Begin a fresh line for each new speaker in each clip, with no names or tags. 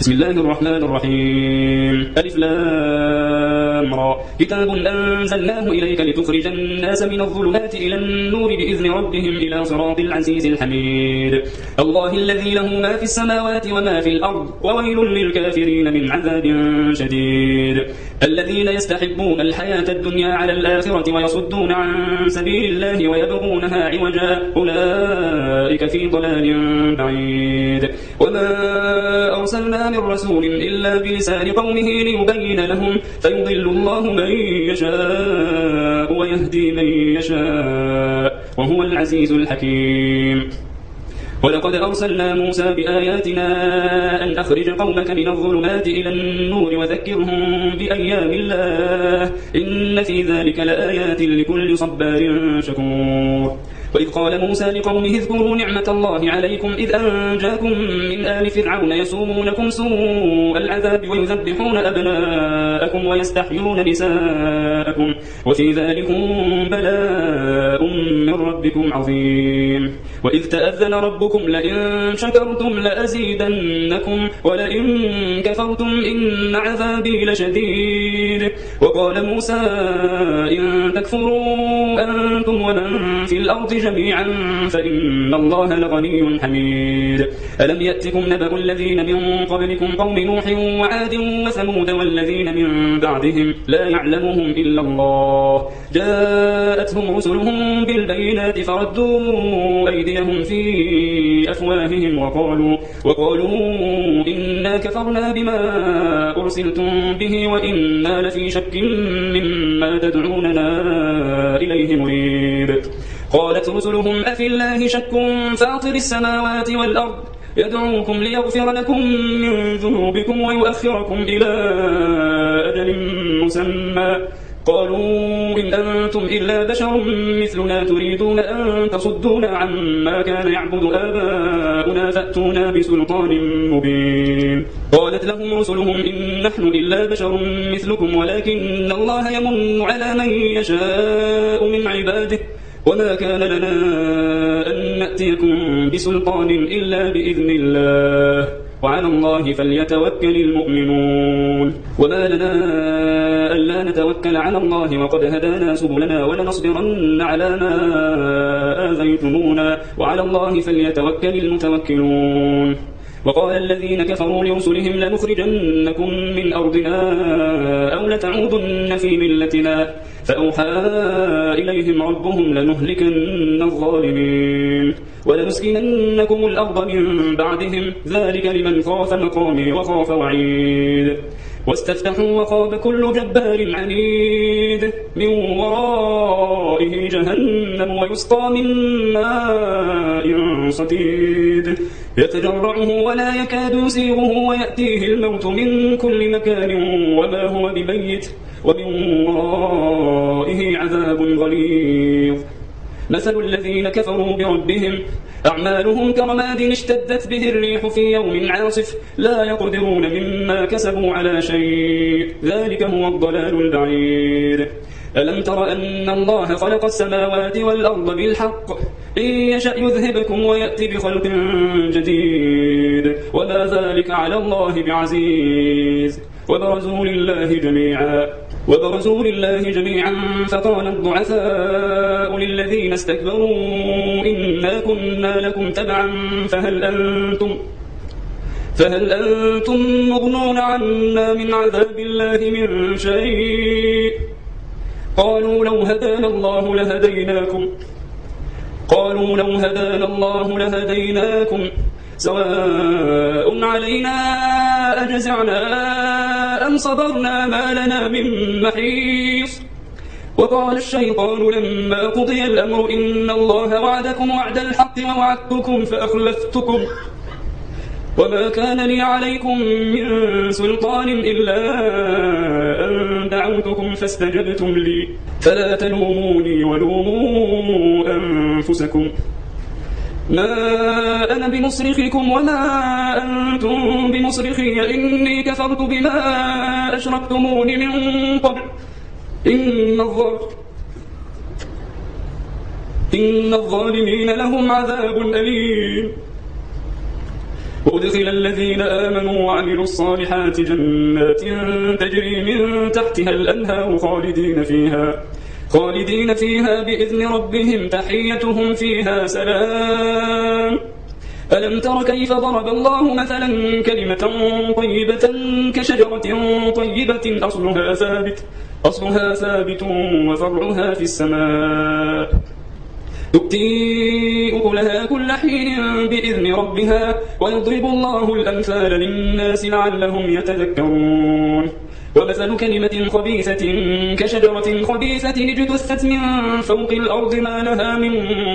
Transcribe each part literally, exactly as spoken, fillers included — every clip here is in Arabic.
بسم الله الرحمن الرحيم. ألف لام را. كتاب أنزلناه إليك لتخرج الناس من الظلمات إلى النور بإذن ربهم إلى صراط العزيز الحميد. الله الذي له ما في السماوات وما في الأرض وويل للكافرين من عذاب شديد. الذين يستحبون الحياة الدنيا على الآخرة ويصدون عن سبيل الله ويبغونها عوجا أولئك في ضلال بعيد. وما أرسلنا من رسول إلا بلسان قومه ليبين لهم فيضل الله من يشاء ويهدي من يشاء وهو العزيز الحكيم. ولقد أرسلنا موسى بآياتنا أن أخرج قومك من الظلمات إلى النور وذكرهم بأيام الله إن في ذلك لآيات لكل صبار شكور. وإذ قال موسى لقومه اذكروا نعمة الله عليكم إذ أنجاكم من آل فرعون يسومونكم سوء العذاب ويذبحون أبناءكم ويستحيون نساءكم وفي ذلكم بلاء من ربكم عظيم. وإذ تأذن ربكم لئن شكرتم لأزيدنكم ولئن كفرتم إن عذابي لشديد. وقال موسى إن تكفروا أنتم ومن في الأرض جميعا فإن الله لغني حميد. ألم يأتكم نبأ الذين من قبلكم قوم نوح وعاد وثمود والذين من بعدهم لا يعلمهم إلا الله جاءتهم رسلهم بالبينات فردوا أيديهم في أفواههم وقالوا, وقالوا إنا كفرنا بما أرسلتم به وإنا لفي شك مما تدعوننا إليه مريب. قالت رسلهم أفي الله شك فاطر السماوات والأرض يدعوكم ليغفر لكم من ذنوبكم ويؤخركم إلى أجل مسمى قالوا إن أنتم إلا بشر مثلنا تريدون أن تصدونا عما كان يعبد آباؤنا فأتونا بسلطان مبين. قالت لهم رسلهم إن نحن إلا بشر مثلكم ولكن الله يمن على من يشاء من عباده وما كان لنا أن نأتيكم بسلطان إلا بإذن الله وعلى الله فليتوكل المؤمنون. وما لنا ألا نتوكل على الله وقد هدانا سبلنا ولنصبرن على ما آذيتمونا وعلى الله فليتوكل المتوكلون. وقال الذين كفروا لرسلهم لنخرجنكم من أرضنا أو لتعودن في ملتنا فأوحى إليهم ربهم لنهلكن الظالمين ولنسكننكم الأرض من بعدهم ذلك لمن خاف مقامي وخاف وعيد. واستفتحوا وخاب كل جبار عنيد من ورائه جهنم ويسقى من ماء صديد يتجرعه ولا يكاد يسيغه ويأتيه الموت من كل مكان وما هو بميت ومن ورائه عذاب غليظ. مثل الذين كفروا بربهم أعمالهم كرماد اشتدت به الريح في يوم عاصف لا يقدرون مما كسبوا على شيء ذلك هو الضلال البعيد. ألم تر أن الله خلق السماوات والأرض بالحق إن يشأ يذهبكم ويأتي بخلق جديد وما ذلك على الله بعزيز. وبرزوا لله جميعا وبرزوا لله جميعا فقال الضعفاء للذين استكبروا إنا كنا لكم تبعا فهل أنتم فهل أنتم مغنون عنا من عذاب الله من شيء قالوا لو هدانا الله لهديناكم قالوا لو هدانا الله لهديناكم سواء علينا أجزعنا أم صبرنا ما لنا من محيص. وقال الشيطان لما قضي الأمر إن الله وعدكم وعد الحق ووعدتكم فأخلفتكم وما كان لي عليكم من سلطان إلا أن دعوتكم فاستجبتم لي فلا تلوموني ولوموا أنفسكم ما أنا بمصرخكم وما أنتم بمصرخي إني كفرت بما أشركتمون من قبل إن الظالمين إن الظالمين لهم عذاب أليم. وأدخل الذين آمنوا وعملوا الصالحات جنات تجري من تحتها الأنهار خالدين فيها خالدين فيها بإذن ربهم تحيتهم فيها سلام. ألم تر كيف ضرب الله مثلا كلمة طيبة كشجرة طيبة أصلها ثابت أصلها ثابت وفرعها في السماء تؤتي أكلها كل حين بإذن ربها ويضرب الله الأمثال للناس لعلهم يتذكرون. ومثل كلمة خبيثة كشجرة خبيثة اجتثت من فوق الأرض ما لها من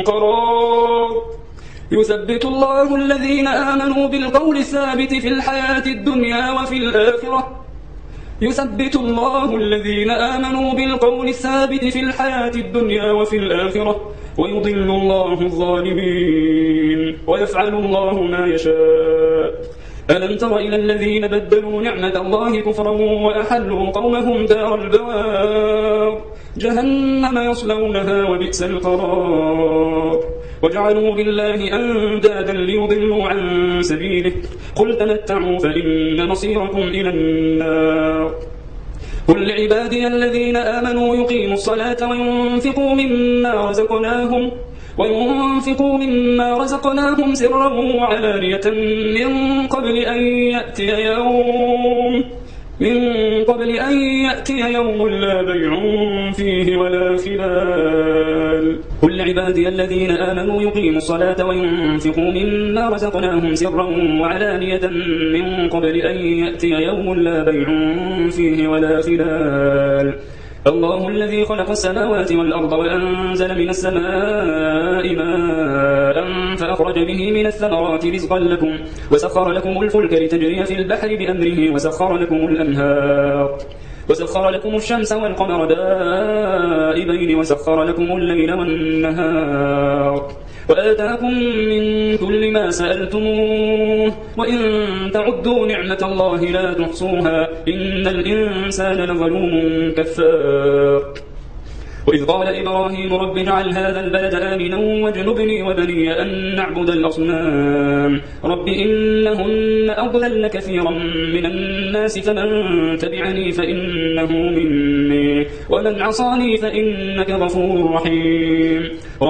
قرار يثبت الله الذين آمنوا بالقول الثابت في الحياة الدنيا وفي الآخرة يثبت الله الذين آمنوا بالقول الثابت في الحياة الدنيا وفي الآخرة ويضل الله الظالمين ويفعل الله ما يشاء. ألم تر إلى الذين بدلوا نعمة الله كفرا وأحلوا قومهم دار البوار جهنم يصلونها وبئس القرار وجعلوا بالله أندادا ليضلوا عن سبيله قل تمتعوا فإن مصيركم إلى النار. قل لعبادي الذين آمنوا يقيموا الصلاة وينفقوا مما رزقناهم وينفقوا مما رزقناهم سرا وعلانية من قبل أن يأتي يوم من قبل أن يأتي يوم لا بيع فيه ولا خلال. قل لعبادي الذين آمنوا يقيموا الصلاة وينفقوا مما رزقناهم سرا وعلانية من قبل أن يأتي يوم لا بيع فيه ولا خلال. الله الذي خلق السماوات والأرض وأنزل من السماء ماء فأخرج به من الثمرات رزقا لكم وسخر لكم الفلك لتجري في البحر بأمره وسخر لكم الأنهار وسخر لكم الشمس والقمر دائبين وسخر لكم الليل والنهار وآتاكم من كل ما سألتموه وإن تعدوا نعمة الله لا تحصوها إن الإنسان لظلوم كفار. وإذ قال إبراهيم رب اجعل هذا البلد آمنا واجنبني وبني أن نعبد الأصنام رب إنهن أضللن كثيرا من الناس فمن تبعني فإنه مني ومن عصاني فإنك غفور رحيم.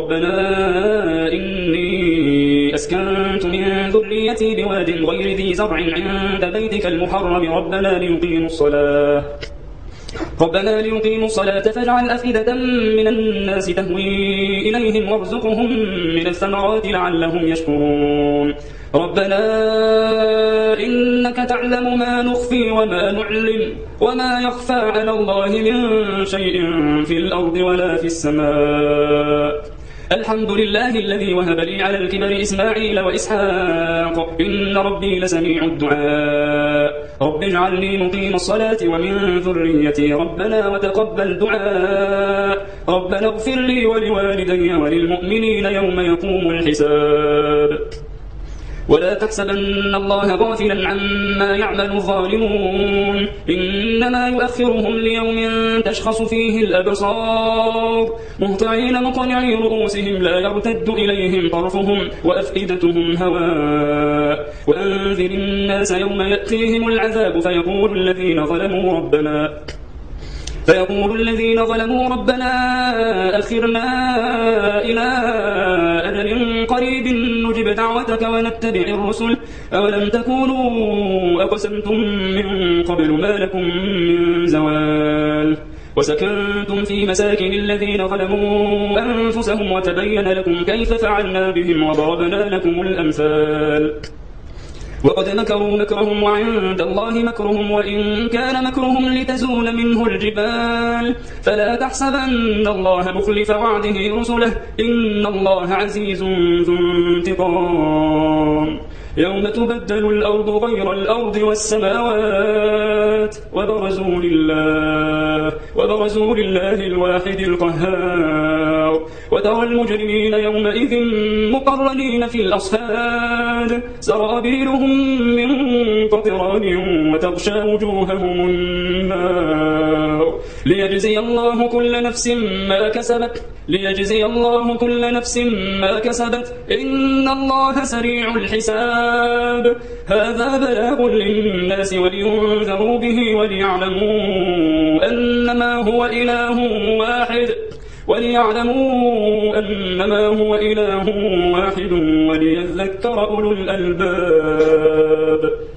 ربنا إني أسكنت من ذريتي بواد غير ذي زرع عند بيتك المحرم ربنا ليقيموا الصلاة ربنا ليقيموا الصلاة فاجعل أفئدة من الناس تهوي إليهم وارزقهم من الثمرات لعلهم يشكرون. ربنا إنك تعلم ما نخفي وما نعلن وما يخفى على الله من شيء في الأرض ولا في السماء. الحمد لله الذي وهب لي على الكبر إسماعيل وإسحاق إن ربي لسميع الدعاء. رب اجعلني مقيم الصلاة ومن ذريتي ربنا وتقبل دعاء. ربنا اغفر لي ولوالدي وللمؤمنين يوم يقوم الحساب. ولا تحسبن الله غافلا عما يعمل الظالمون إنما يؤخرهم ليوم تشخص فيه الأبصار مهطعين مقنعي رؤوسهم لا يرتد إليهم طرفهم وأفئدتهم هواء. وأنذر الناس يوم يأتيهم العذاب فيقول الذين ظلموا ربنا فيقول الذين ظلموا ربنا أخرنا إلى أجل قريب نجب دعوتك ونتبع الرسل أولم تكونوا أقسمتم من قبل ما لكم من زوال وسكنتم في مساكن الذين ظلموا أنفسهم وتبين لكم كيف فعلنا بهم وضربنا لكم الأمثال. وقد مكروا مكرهم وعند الله مكرهم وإن كان مكرهم لتزول منه الجبال فلا تحسبن الله مخلف وعده رسله إن الله عزيز ذو انتقام. يوم تبدل الأرض غير الأرض والسماوات وبرزوا لله وبرزوا لله الواحد القهار وترى المجرمين يومئذ مقرنين في الأصفاد سرابيلهم من قطران وتغشى وجوههم النار ليجزي الله كل نفس ما كسبت ليجزي الله كل نفس ما كسبت إن الله سريع الحساب هذا بلاغ للناس ولينذروا به وليعلموا أنما هو إله واحد وليعلموا أنما هو إله واحد وليذكر أولو الألباب.